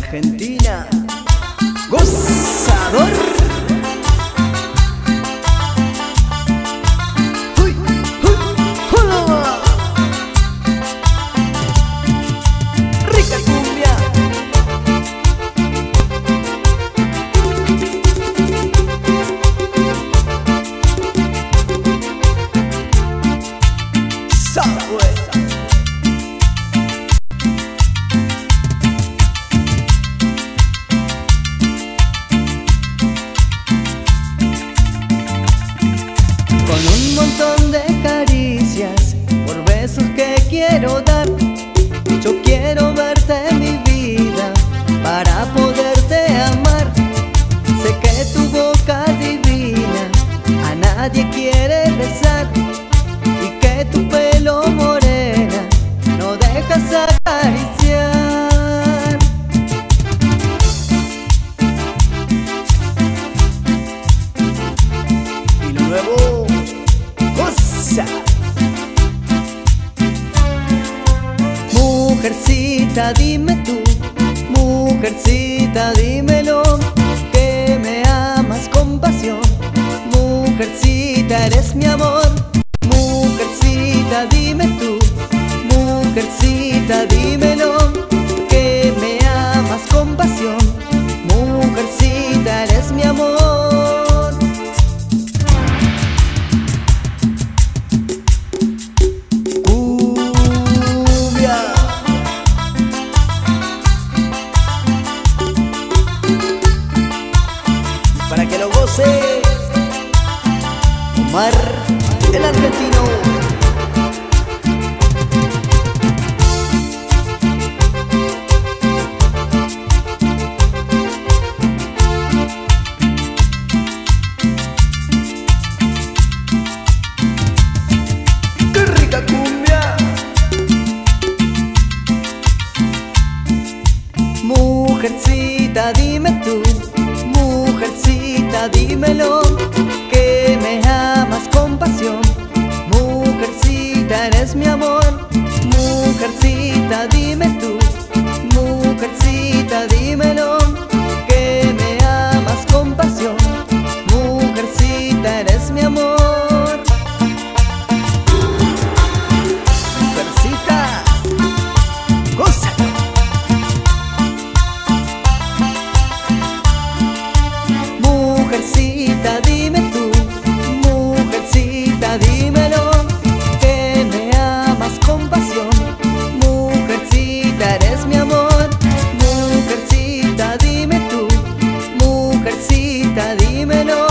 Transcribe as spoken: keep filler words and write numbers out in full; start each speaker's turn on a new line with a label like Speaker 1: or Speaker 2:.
Speaker 1: Argentina, gozador. Uy, uy, hola. Rica cumbia. Sabe. Con un montón de caricias, por besos que quiero dar, yo quiero verte en mi vida para poderte amar. Sé que tu boca divina a nadie quiere besar, y que tu pelo morena no dejas acariciar. Y lo nuevo, cosa. Mujercita, dime tú, mujercita, dímelo, que me amas con pasión. Mujercita, eres mi amor. Mujercita, dime tú, mujercita, dímelo, que me amas con pasión. Mujercita, eres mi amor. Cumbia. Para que lo goce Omar, el argentino. ¡Qué rica cumbia! Mujercita, dime tú, mujercita, dímelo, que me amas con pasión. Mujercita, eres mi amor. Mujercita, dime tú, mujercita, dímelo, que me amas con pasión. Mujercita, eres mi amor. Mujercita, goza. Mujercita, dime tú, mujercita, dímelo, que me amas con pasión. Mujercita, eres mi amor. Mujercita, dime tú, mujercita, dímelo,